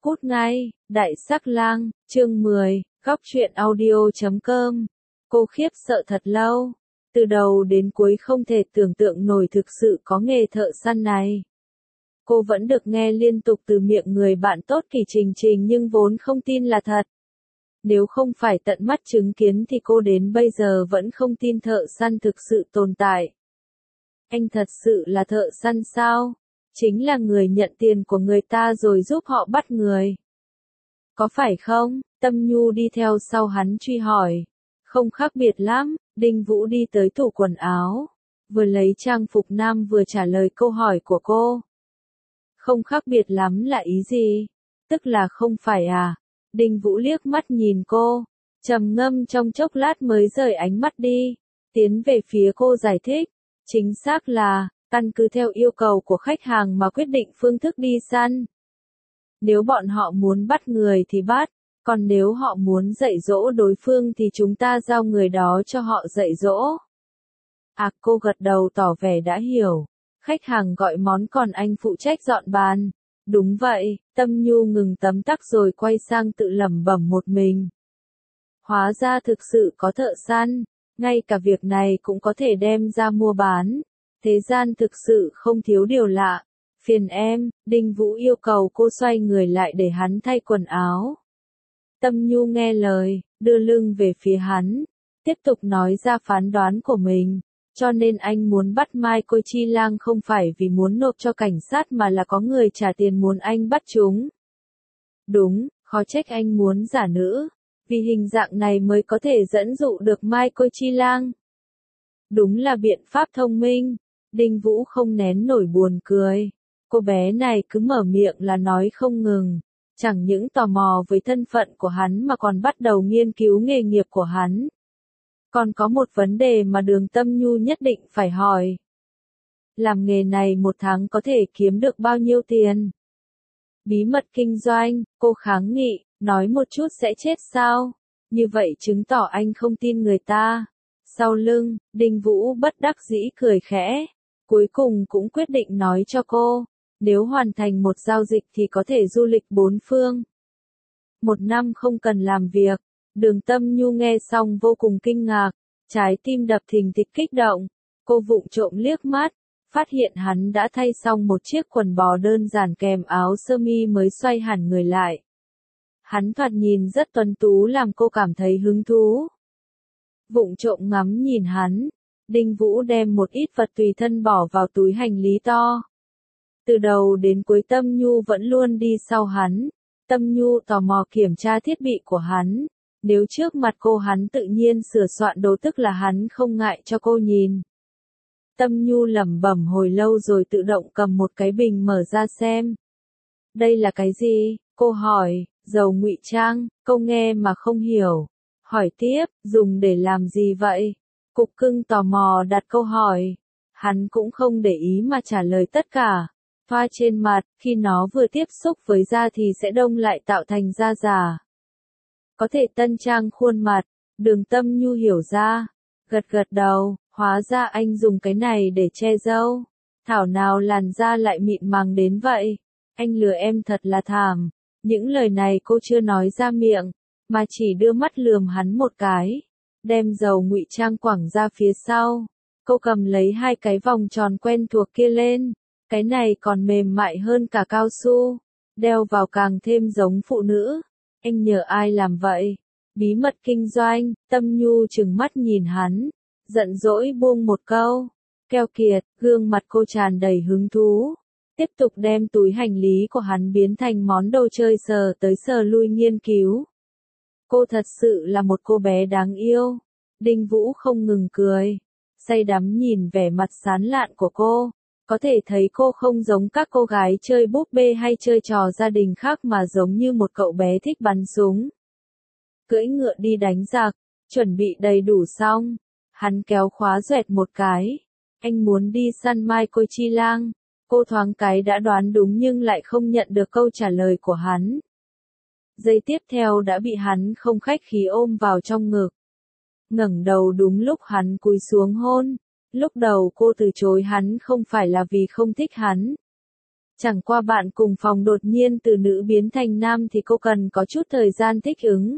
Cút ngay, Đại Sắc Lang, chương 10, góc truyện audio.com. Cô khiếp sợ thật lâu. Từ đầu đến cuối không thể tưởng tượng nổi thực sự có nghề thợ săn này. Cô vẫn được nghe liên tục từ miệng người bạn tốt Kỳ Trình Trình nhưng vốn không tin là thật. Nếu không phải tận mắt chứng kiến thì cô đến bây giờ vẫn không tin thợ săn thực sự tồn tại. Anh thật sự là thợ săn sao? Chính là người nhận tiền của người ta rồi giúp họ bắt người. Có phải không? Tâm Nhu đi theo sau hắn truy hỏi. Không khác biệt lắm, Đinh Vũ đi tới tủ quần áo. Vừa lấy trang phục nam vừa trả lời câu hỏi của cô. Không khác biệt lắm là ý gì? Tức là không phải à? Đinh Vũ liếc mắt nhìn cô. Trầm ngâm trong chốc lát mới rời ánh mắt đi. Tiến về phía cô giải thích. Chính xác là, căn cứ theo yêu cầu của khách hàng mà quyết định phương thức đi săn. Nếu bọn họ muốn bắt người thì bắt, còn nếu họ muốn dạy dỗ đối phương thì chúng ta giao người đó cho họ dạy dỗ. À, cô gật đầu tỏ vẻ đã hiểu. Khách hàng gọi món còn anh phụ trách dọn bàn. Đúng vậy, Tâm Nhu ngừng tấm tắc rồi quay sang tự lẩm bẩm một mình. Hóa ra thực sự có thợ săn, ngay cả việc này cũng có thể đem ra mua bán. Thế gian thực sự không thiếu điều lạ. Phiền em, Đinh Vũ yêu cầu cô xoay người lại để hắn thay quần áo. Tâm Nhu nghe lời, đưa lưng về phía hắn, tiếp tục nói ra phán đoán của mình. Cho nên anh muốn bắt Mai Côi Chi Lang không phải vì muốn nộp cho cảnh sát mà là có người trả tiền muốn anh bắt chúng. Đúng, khó trách anh muốn giả nữ, vì hình dạng này mới có thể dẫn dụ được Mai Côi Chi Lang. Đúng là biện pháp thông minh. Đinh Vũ không nén nổi buồn cười. Cô bé này cứ mở miệng là nói không ngừng. Chẳng những tò mò với thân phận của hắn mà còn bắt đầu nghiên cứu nghề nghiệp của hắn. Còn có một vấn đề mà Đường Tâm Nhu nhất định phải hỏi. Làm nghề này một tháng có thể kiếm được bao nhiêu tiền? Bí mật kinh doanh, cô kháng nghị, nói một chút sẽ chết sao? Như vậy chứng tỏ anh không tin người ta. Sau lưng, Đinh Vũ bất đắc dĩ cười khẽ. Cuối cùng cũng quyết định nói cho cô. Nếu hoàn thành một giao dịch thì có thể du lịch bốn phương. 1 năm không cần làm việc. Đường Tâm Nhu nghe xong vô cùng kinh ngạc. Trái tim đập thình thịch kích động. Cô vụng trộm liếc mắt. Phát hiện hắn đã thay xong một chiếc quần bò đơn giản kèm áo sơ mi mới xoay hẳn người lại. Hắn thoạt nhìn rất tuấn tú làm cô cảm thấy hứng thú. Vụng trộm ngắm nhìn hắn. Đinh Vũ đem một ít vật tùy thân bỏ vào túi hành lý to. Từ đầu đến cuối Tâm Nhu vẫn luôn đi sau hắn. Tâm Nhu tò mò kiểm tra thiết bị của hắn. Nếu trước mặt cô hắn tự nhiên sửa soạn đồ tức là hắn không ngại cho cô nhìn. Tâm Nhu lẩm bẩm hồi lâu rồi tự động cầm một cái bình mở ra xem. Đây là cái gì? Cô hỏi. Dầu ngụy trang. Câu nghe mà không hiểu. Hỏi tiếp, dùng để làm gì vậy? Cục Cưng tò mò đặt câu hỏi. Hắn cũng không để ý mà trả lời tất cả. Thoa trên mặt, khi nó vừa tiếp xúc với da thì sẽ đông lại tạo thành da già. Có thể tân trang khuôn mặt. Đường Tâm Nhu hiểu ra. Gật gật đầu, hóa ra anh dùng cái này để che râu. Thảo nào làn da lại mịn màng đến vậy. Anh lừa em thật là thảm. Những lời này cô chưa nói ra miệng, mà chỉ đưa mắt lườm hắn một cái. Đem dầu ngụy trang quẳng ra phía sau. Cô cầm lấy hai cái vòng tròn quen thuộc kia lên. Cái này còn mềm mại hơn cả cao su. Đeo vào càng thêm giống phụ nữ. Anh nhờ ai làm vậy? Bí mật kinh doanh. Tâm Nhu trừng mắt nhìn hắn. Giận dỗi buông một câu. Keo kiệt, gương mặt cô tràn đầy hứng thú. Tiếp tục đem túi hành lý của hắn biến thành món đồ chơi sờ tới sờ lui nghiên cứu. Cô thật sự là một cô bé đáng yêu. Đinh Vũ không ngừng cười. Say đắm nhìn vẻ mặt sán lạn của cô. Có thể thấy cô không giống các cô gái chơi búp bê hay chơi trò gia đình khác mà giống như một cậu bé thích bắn súng. Cưỡi ngựa đi đánh giặc, chuẩn bị đầy đủ xong. Hắn kéo khóa doẹt một cái. Anh muốn đi săn Mai Côi Chi Lang. Cô thoáng cái đã đoán đúng nhưng lại không nhận được câu trả lời của hắn. Giây tiếp theo đã bị hắn không khách khí ôm vào trong ngực. Ngẩng đầu đúng lúc hắn cúi xuống hôn. Lúc đầu cô từ chối hắn không phải là vì không thích hắn. Chẳng qua bạn cùng phòng đột nhiên từ nữ biến thành nam thì cô cần có chút thời gian thích ứng.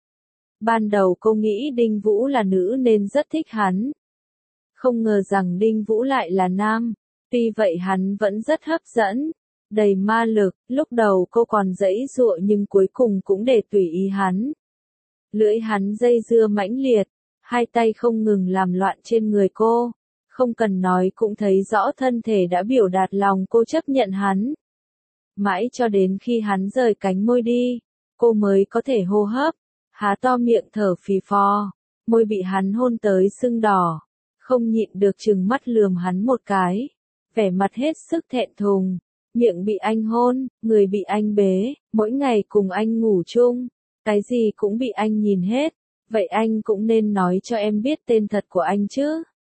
Ban đầu cô nghĩ Đinh Vũ là nữ nên rất thích hắn. Không ngờ rằng Đinh Vũ lại là nam. Tuy vậy hắn vẫn rất hấp dẫn, đầy ma lực, lúc đầu cô còn giãy giụa nhưng cuối cùng cũng để tùy ý hắn. Lưỡi hắn dây dưa mãnh liệt, hai tay không ngừng làm loạn trên người cô. Không cần nói cũng thấy rõ thân thể đã biểu đạt lòng cô chấp nhận hắn. Mãi cho đến khi hắn rời cánh môi đi, cô mới có thể hô hấp, há to miệng thở phì phò, môi bị hắn hôn tới sưng đỏ, không nhịn được trừng mắt lườm hắn một cái, vẻ mặt hết sức thẹn thùng, miệng bị anh hôn, người bị anh bế, mỗi ngày cùng anh ngủ chung, cái gì cũng bị anh nhìn hết, vậy anh cũng nên nói cho em biết tên thật của anh chứ.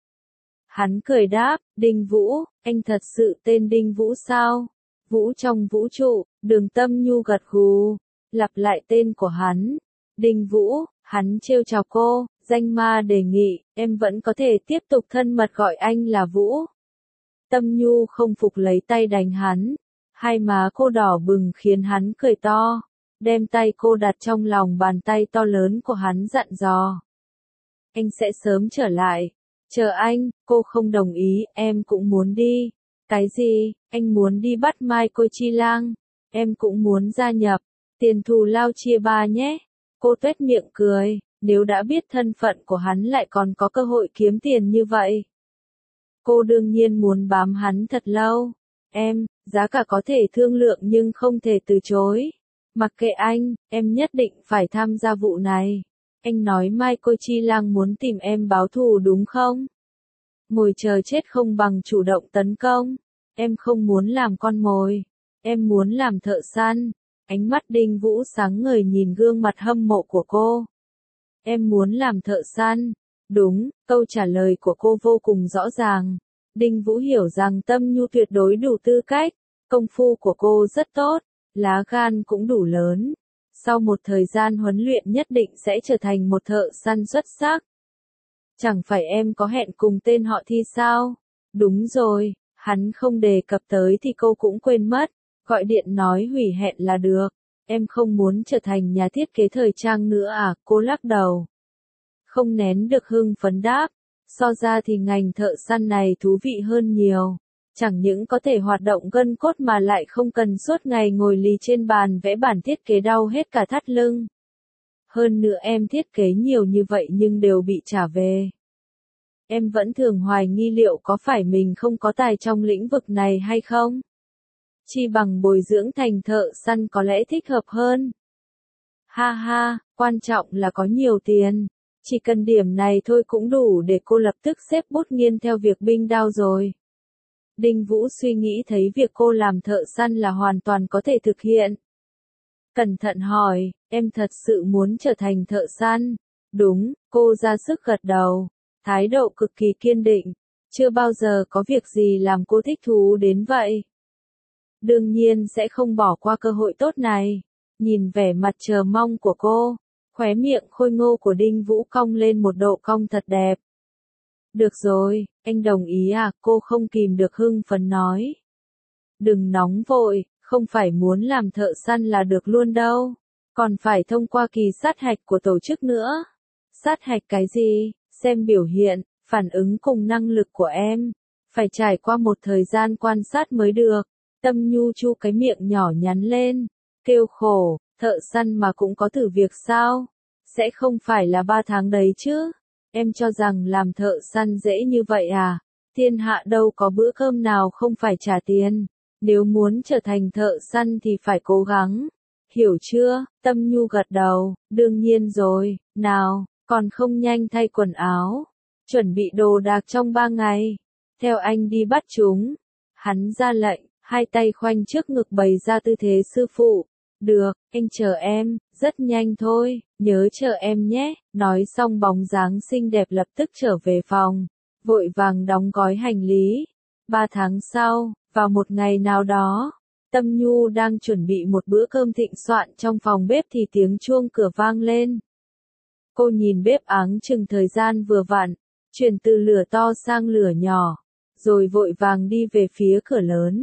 Hắn cười đáp, Đinh Vũ, anh thật sự tên Đinh Vũ sao? Vũ trong vũ trụ, Đường Tâm Nhu gật gù, lặp lại tên của hắn. Đinh Vũ, hắn trêu chọc cô, danh ma đề nghị, em vẫn có thể tiếp tục thân mật gọi anh là Vũ. Tâm Nhu không phục lấy tay đánh hắn, hai má cô đỏ bừng khiến hắn cười to, đem tay cô đặt trong lòng bàn tay to lớn của hắn dặn dò. Anh sẽ sớm trở lại. Chờ anh, cô không đồng ý, em cũng muốn đi. Cái gì, anh muốn đi bắt Mai Côi Chi Lang? Em cũng muốn gia nhập. Tiền thù lao chia ba nhé. Cô tuét miệng cười, nếu đã biết thân phận của hắn lại còn có cơ hội kiếm tiền như vậy. Cô đương nhiên muốn bám hắn thật lâu. Em, giá cả có thể thương lượng nhưng không thể từ chối. Mặc kệ anh, em nhất định phải tham gia vụ này. Anh nói Mai Côi Chi Lang muốn tìm em báo thù đúng không? Ngồi chờ chết không bằng chủ động tấn công. Em không muốn làm con mồi. Em muốn làm thợ săn. Ánh mắt Đinh Vũ sáng ngời nhìn gương mặt hâm mộ của cô. Em muốn làm thợ săn. Đúng, câu trả lời của cô vô cùng rõ ràng. Đinh Vũ hiểu rằng Tâm Nhu tuyệt đối đủ tư cách. Công phu của cô rất tốt. Lá gan cũng đủ lớn. Sau một thời gian huấn luyện nhất định sẽ trở thành một thợ săn xuất sắc. Chẳng phải em có hẹn cùng tên họ Thi sao? Đúng rồi, hắn không đề cập tới thì cô cũng quên mất, gọi điện nói hủy hẹn là được. Em không muốn trở thành nhà thiết kế thời trang nữa à? Cô lắc đầu. Không nén được hưng phấn đáp, so ra thì ngành thợ săn này thú vị hơn nhiều. Chẳng những có thể hoạt động gân cốt mà lại không cần suốt ngày ngồi lì trên bàn vẽ bản thiết kế đau hết cả thắt lưng. Hơn nữa em thiết kế nhiều như vậy nhưng đều bị trả về. Em vẫn thường hoài nghi liệu có phải mình không có tài trong lĩnh vực này hay không? Chi bằng bồi dưỡng thành thợ săn có lẽ thích hợp hơn. Ha ha, quan trọng là có nhiều tiền. Chỉ cần điểm này thôi cũng đủ để cô lập tức xếp bút nghiên theo việc binh đao rồi. Đinh Vũ suy nghĩ thấy việc cô làm thợ săn là hoàn toàn có thể thực hiện. Cẩn thận hỏi, em thật sự muốn trở thành thợ săn? Đúng, cô ra sức gật đầu, thái độ cực kỳ kiên định, chưa bao giờ có việc gì làm cô thích thú đến vậy. Đương nhiên sẽ không bỏ qua cơ hội tốt này. Nhìn vẻ mặt chờ mong của cô, khóe miệng khôi ngô của Đinh Vũ cong lên một độ cong thật đẹp. Được rồi, anh đồng ý à? Cô không kìm được hưng phấn nói. Đừng nóng vội, không phải muốn làm thợ săn là được luôn đâu. Còn phải thông qua kỳ sát hạch của tổ chức nữa. Sát hạch cái gì? Xem biểu hiện, phản ứng cùng năng lực của em. Phải trải qua một thời gian quan sát mới được. Tâm Nhu chu cái miệng nhỏ nhắn lên. Kêu khổ, thợ săn mà cũng có thử việc sao? Sẽ không phải là 3 tháng đấy chứ? Em cho rằng làm thợ săn dễ như vậy à? Thiên hạ đâu có bữa cơm nào không phải trả tiền. Nếu muốn trở thành thợ săn thì phải cố gắng. Hiểu chưa? Tâm Nhu gật đầu, đương nhiên rồi, nào, còn không nhanh thay quần áo. Chuẩn bị đồ đạc trong 3 ngày. Theo anh đi bắt chúng. Hắn ra lệnh, hai tay khoanh trước ngực bày ra tư thế sư phụ. Được, anh chờ em, rất nhanh thôi, nhớ chờ em nhé. Nói xong bóng dáng xinh đẹp lập tức trở về phòng, vội vàng đóng gói hành lý. 3 tháng sau, vào một ngày nào đó, Tâm Nhu đang chuẩn bị một bữa cơm thịnh soạn trong phòng bếp thì tiếng chuông cửa vang lên. Cô nhìn bếp áng chừng thời gian vừa vặn, chuyển từ lửa to sang lửa nhỏ, rồi vội vàng đi về phía cửa lớn.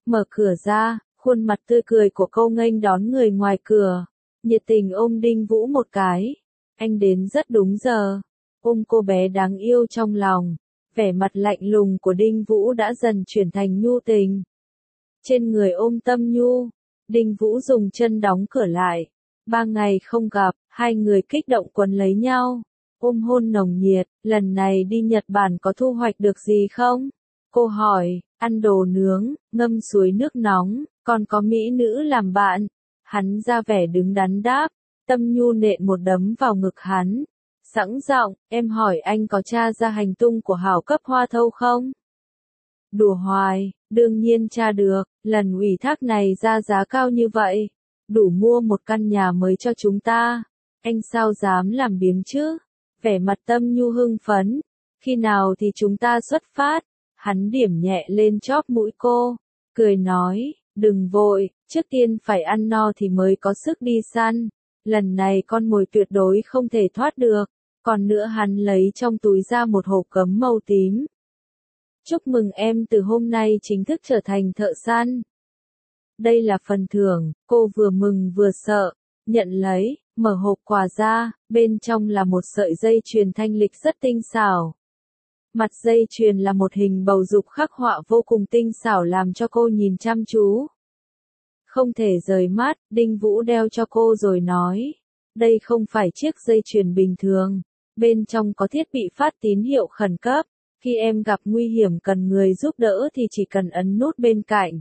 Mở cửa ra, khuôn mặt tươi cười của cô nghênh đón người ngoài cửa, nhiệt tình ôm Đinh Vũ một cái. Anh đến rất đúng giờ, ôm cô bé đáng yêu trong lòng. Vẻ mặt lạnh lùng của Đinh Vũ đã dần chuyển thành nhu tình. Trên người ôm Tâm Nhu, Đinh Vũ dùng chân đóng cửa lại. 3 ngày không gặp, hai người kích động quấn lấy nhau. Ôm hôn nồng nhiệt, lần này đi Nhật Bản có thu hoạch được gì không? Cô hỏi, ăn đồ nướng, ngâm suối nước nóng, còn có mỹ nữ làm bạn. Hắn ra vẻ đứng đắn đáp, Tâm Nhu nện một đấm vào ngực hắn. Sẵn giọng, em hỏi anh có tra ra hành tung của hảo cấp Hoa Thâu không? Đùa hoài, đương nhiên tra được, lần ủy thác này ra giá cao như vậy. Đủ mua một căn nhà mới cho chúng ta. Anh sao dám làm biếng chứ? Vẻ mặt Tâm Nhu hưng phấn. Khi nào thì chúng ta xuất phát? Hắn điểm nhẹ lên chóp mũi cô. Cười nói, đừng vội, trước tiên phải ăn no thì mới có sức đi săn. Lần này con mồi tuyệt đối không thể thoát được. Còn nữa hắn lấy trong túi ra một hộp gấm màu tím. Chúc mừng em từ hôm nay chính thức trở thành thợ săn. Đây là phần thưởng, cô vừa mừng vừa sợ, nhận lấy, mở hộp quà ra, bên trong là một sợi dây chuyền thanh lịch rất tinh xảo. Mặt dây chuyền là một hình bầu dục khắc họa vô cùng tinh xảo làm cho cô nhìn chăm chú. Không thể rời mắt, Đinh Vũ đeo cho cô rồi nói, đây không phải chiếc dây chuyền bình thường, bên trong có thiết bị phát tín hiệu khẩn cấp. Khi em gặp nguy hiểm cần người giúp đỡ thì chỉ cần ấn nút bên cạnh.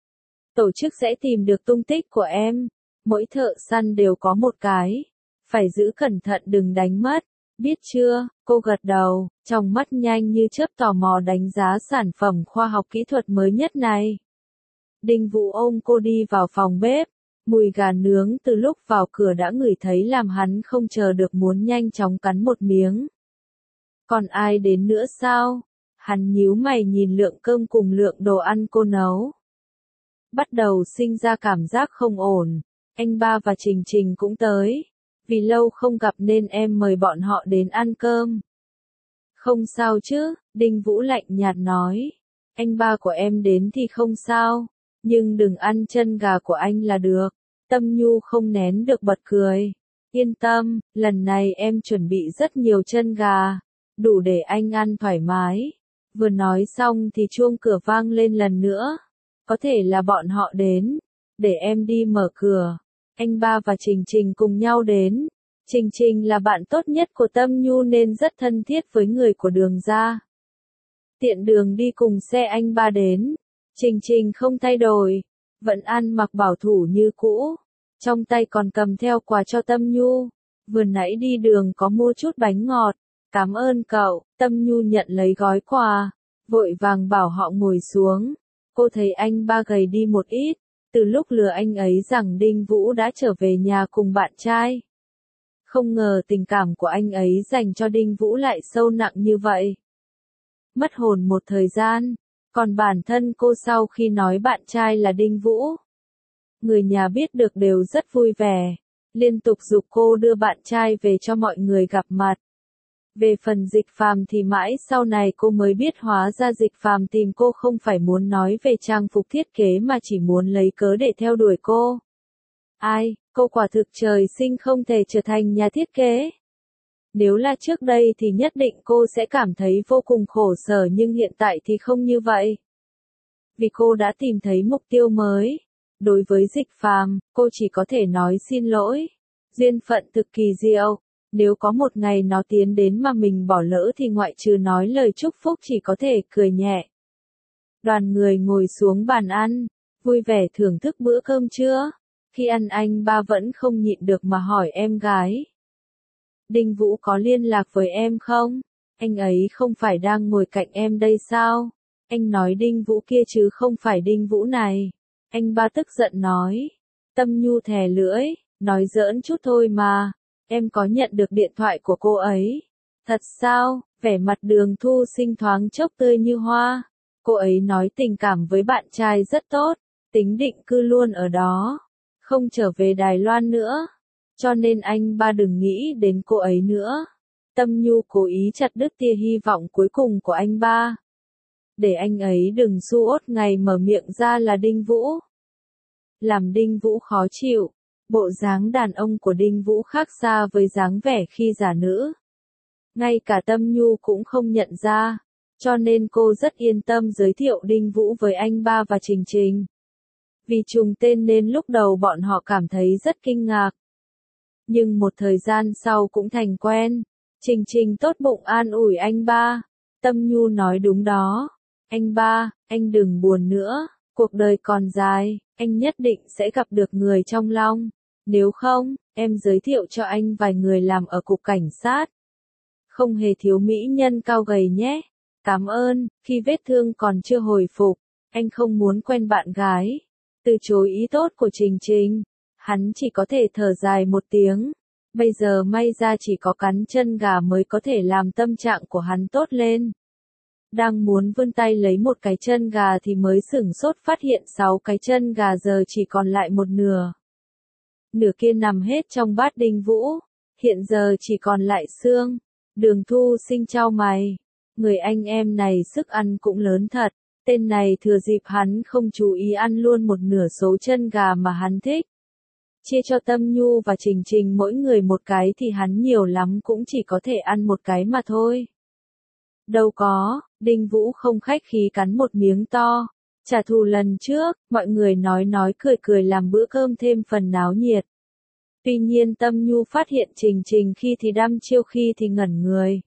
Tổ chức sẽ tìm được tung tích của em. Mỗi thợ săn đều có một cái. Phải giữ cẩn thận đừng đánh mất. Biết chưa? Cô gật đầu, trong mắt nhanh như chớp tò mò đánh giá sản phẩm khoa học kỹ thuật mới nhất này. Đinh Vũ ôm cô đi vào phòng bếp. Mùi gà nướng từ lúc vào cửa đã ngửi thấy làm hắn không chờ được muốn nhanh chóng cắn một miếng. Còn ai đến nữa sao? Hắn nhíu mày nhìn lượng cơm cùng lượng đồ ăn cô nấu. Bắt đầu sinh ra cảm giác không ổn. Anh ba và Trình Trình cũng tới. Vì lâu không gặp nên em mời bọn họ đến ăn cơm. Không sao chứ, Đinh Vũ lạnh nhạt nói. Anh ba của em đến thì không sao. Nhưng đừng ăn chân gà của anh là được. Tâm Nhu không nén được bật cười. Yên tâm, lần này em chuẩn bị rất nhiều chân gà. Đủ để anh ăn thoải mái. Vừa nói xong thì chuông cửa vang lên lần nữa. Có thể là bọn họ đến. Để em đi mở cửa. Anh ba và Trình Trình cùng nhau đến. Trình Trình là bạn tốt nhất của Tâm Nhu nên rất thân thiết với người của Đường gia. Tiện đường đi cùng xe anh ba đến. Trình Trình không thay đổi. Vẫn ăn mặc bảo thủ như cũ. Trong tay còn cầm theo quà cho Tâm Nhu. Vừa nãy đi đường có mua chút bánh ngọt. Cảm ơn cậu. Tâm Nhu nhận lấy gói quà. Vội vàng bảo họ ngồi xuống. Cô thấy anh ba gầy đi một ít. Từ lúc lừa anh ấy rằng Đinh Vũ đã trở về nhà cùng bạn trai. Không ngờ tình cảm của anh ấy dành cho Đinh Vũ lại sâu nặng như vậy. Mất hồn một thời gian. Còn bản thân cô sau khi nói bạn trai là Đinh Vũ. Người nhà biết được đều rất vui vẻ. Liên tục giục cô đưa bạn trai về cho mọi người gặp mặt. Về phần Dịch Phàm thì mãi sau này cô mới biết hóa ra Dịch Phàm tìm cô không phải muốn nói về trang phục thiết kế mà chỉ muốn lấy cớ để theo đuổi cô. Ai, cô quả thực trời sinh không thể trở thành nhà thiết kế. Nếu là trước đây thì nhất định cô sẽ cảm thấy vô cùng khổ sở nhưng hiện tại thì không như vậy. Vì cô đã tìm thấy mục tiêu mới. Đối với Dịch Phàm, cô chỉ có thể nói xin lỗi. Duyên phận thực kỳ diệu. Nếu có một ngày nó tiến đến mà mình bỏ lỡ thì ngoại trừ nói lời chúc phúc chỉ có thể cười nhẹ. Đoàn người ngồi xuống bàn ăn, vui vẻ thưởng thức bữa cơm trưa. Khi ăn anh ba vẫn không nhịn được mà hỏi em gái. Đinh Vũ có liên lạc với em không? Anh ấy không phải đang ngồi cạnh em đây sao? Anh nói Đinh Vũ kia chứ không phải Đinh Vũ này. Anh ba tức giận nói. Tâm Nhu thè lưỡi, nói giỡn chút thôi mà. Em có nhận được điện thoại của cô ấy. Thật sao? Vẻ mặt Đường Thu Sinh thoáng chốc tươi như hoa. Cô ấy nói tình cảm với bạn trai rất tốt, tính định cư luôn ở đó, không trở về Đài Loan nữa. Cho nên anh ba đừng nghĩ đến cô ấy nữa. Tâm Nhu cố ý chặt đứt tia hy vọng cuối cùng của anh ba. để anh ấy đừng suốt ngày mở miệng ra là Đinh Vũ. Làm Đinh Vũ khó chịu, bộ dáng đàn ông của Đinh Vũ khác xa với dáng vẻ khi giả nữ. Ngay cả Tâm Nhu cũng không nhận ra, cho nên cô rất yên tâm giới thiệu Đinh Vũ với anh ba và Trình Trình. Vì trùng tên nên lúc đầu bọn họ cảm thấy rất kinh ngạc. Nhưng một thời gian sau cũng thành quen. Trình Trình tốt bụng an ủi anh ba. Tâm Nhu nói đúng đó. Anh ba, anh đừng buồn nữa, cuộc đời còn dài, anh nhất định sẽ gặp được người trong lòng. Nếu không, em giới thiệu cho anh vài người làm ở cục cảnh sát. Không hề thiếu mỹ nhân cao gầy nhé. Cảm ơn, khi vết thương còn chưa hồi phục, anh không muốn quen bạn gái. Từ chối ý tốt của Trình Trình, hắn chỉ có thể thở dài một tiếng. Bây giờ may ra chỉ có cắn chân gà mới có thể làm tâm trạng của hắn tốt lên. Đang muốn vươn tay lấy một cái chân gà thì mới sửng sốt phát hiện 6 cái chân gà giờ chỉ còn lại một nửa. Nửa kia nằm hết trong bát Đinh Vũ, hiện giờ chỉ còn lại xương. Đường Thu Sinh chau mày, người anh em này sức ăn cũng lớn thật, tên này thừa dịp hắn không chú ý ăn luôn một nửa số chân gà mà hắn thích. Chia cho Tâm Nhu và Trình Trình mỗi người một cái thì hắn nhiều lắm cũng chỉ có thể ăn một cái mà thôi. Đâu có, Đinh Vũ không khách khí cắn một miếng to. Trả thù lần trước, mọi người nói cười cười làm bữa cơm thêm phần náo nhiệt. Tuy nhiên Tâm Nhu phát hiện Trình Trình khi thì đăm chiêu khi thì ngẩn người.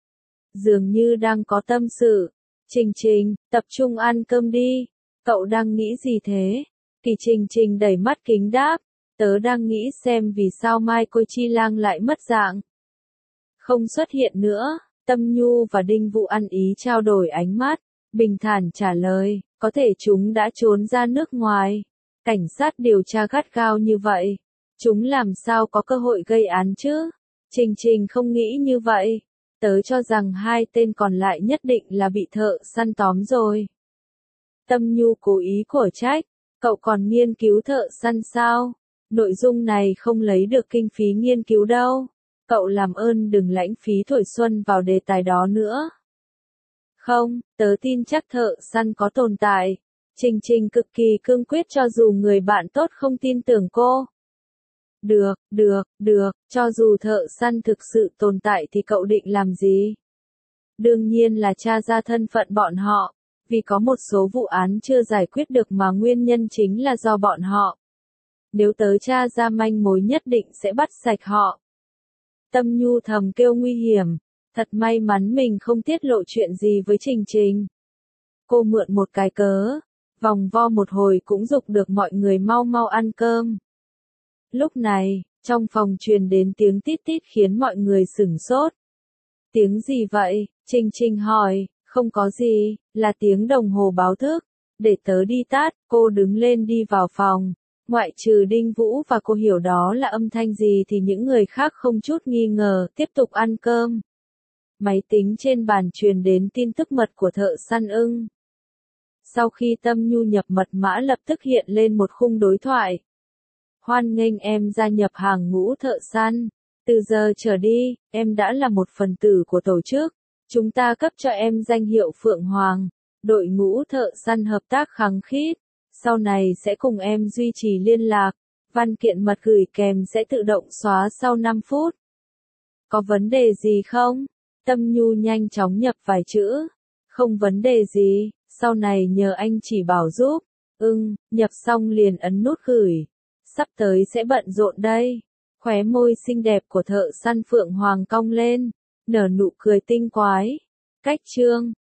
Dường như đang có tâm sự. Trình Trình, tập trung ăn cơm đi. Cậu đang nghĩ gì thế? Kỳ Trình Trình đẩy mắt kính đáp. Tớ đang nghĩ xem vì sao Mai Côi Chi Lang lại mất dạng. Không xuất hiện nữa. Tâm Nhu và Đinh Vũ ăn ý trao đổi ánh mắt. Bình thản trả lời, có thể chúng đã trốn ra nước ngoài. Cảnh sát điều tra gắt gao như vậy. Chúng làm sao có cơ hội gây án chứ? Trình Trình không nghĩ như vậy. Tớ cho rằng hai tên còn lại nhất định là bị thợ săn tóm rồi. Tâm Nhu cố ý cổ trách. Cậu còn nghiên cứu thợ săn sao? Nội dung này không lấy được kinh phí nghiên cứu đâu. Cậu làm ơn đừng lãng phí tuổi xuân vào đề tài đó nữa. Không, tớ tin chắc thợ săn có tồn tại. Trình Trình cực kỳ cương quyết cho dù người bạn tốt không tin tưởng cô. Được, cho dù thợ săn thực sự tồn tại thì cậu định làm gì? Đương nhiên là tra ra thân phận bọn họ, vì có một số vụ án chưa giải quyết được mà nguyên nhân chính là do bọn họ. Nếu tớ tra ra manh mối nhất định sẽ bắt sạch họ. Tâm Nhu thầm kêu nguy hiểm, thật may mắn mình không tiết lộ chuyện gì với Trình Trình. Cô mượn một cái cớ, vòng vo một hồi cũng giục được mọi người mau mau ăn cơm. Lúc này, trong phòng truyền đến tiếng tít tít khiến mọi người sửng sốt. Tiếng gì vậy? Trình Trình hỏi, không có gì, là tiếng đồng hồ báo thức. Để tớ đi tát, cô đứng lên đi vào phòng. Ngoại trừ Đinh Vũ và cô hiểu đó là âm thanh gì thì những người khác không chút nghi ngờ, tiếp tục ăn cơm. Máy tính trên bàn truyền đến tin tức mật của thợ săn ưng. Sau khi Tâm Nhu nhập mật mã lập tức hiện lên một khung đối thoại. Hoan nghênh em gia nhập hàng ngũ thợ săn. Từ giờ trở đi, em đã là một phần tử của tổ chức. Chúng ta cấp cho em danh hiệu Phượng Hoàng. Đội ngũ thợ săn hợp tác khăng khít. Sau này sẽ cùng em duy trì liên lạc. Văn kiện mật gửi kèm sẽ tự động xóa sau 5 phút. Có vấn đề gì không? Tâm Nhu nhanh chóng nhập vài chữ. Không vấn đề gì, sau này nhờ anh chỉ bảo giúp. Nhập xong liền ấn nút gửi. Sắp tới sẽ bận rộn đây. Khóe môi xinh đẹp của thợ săn Phượng Hoàng cong lên, nở nụ cười tinh quái. Cách chương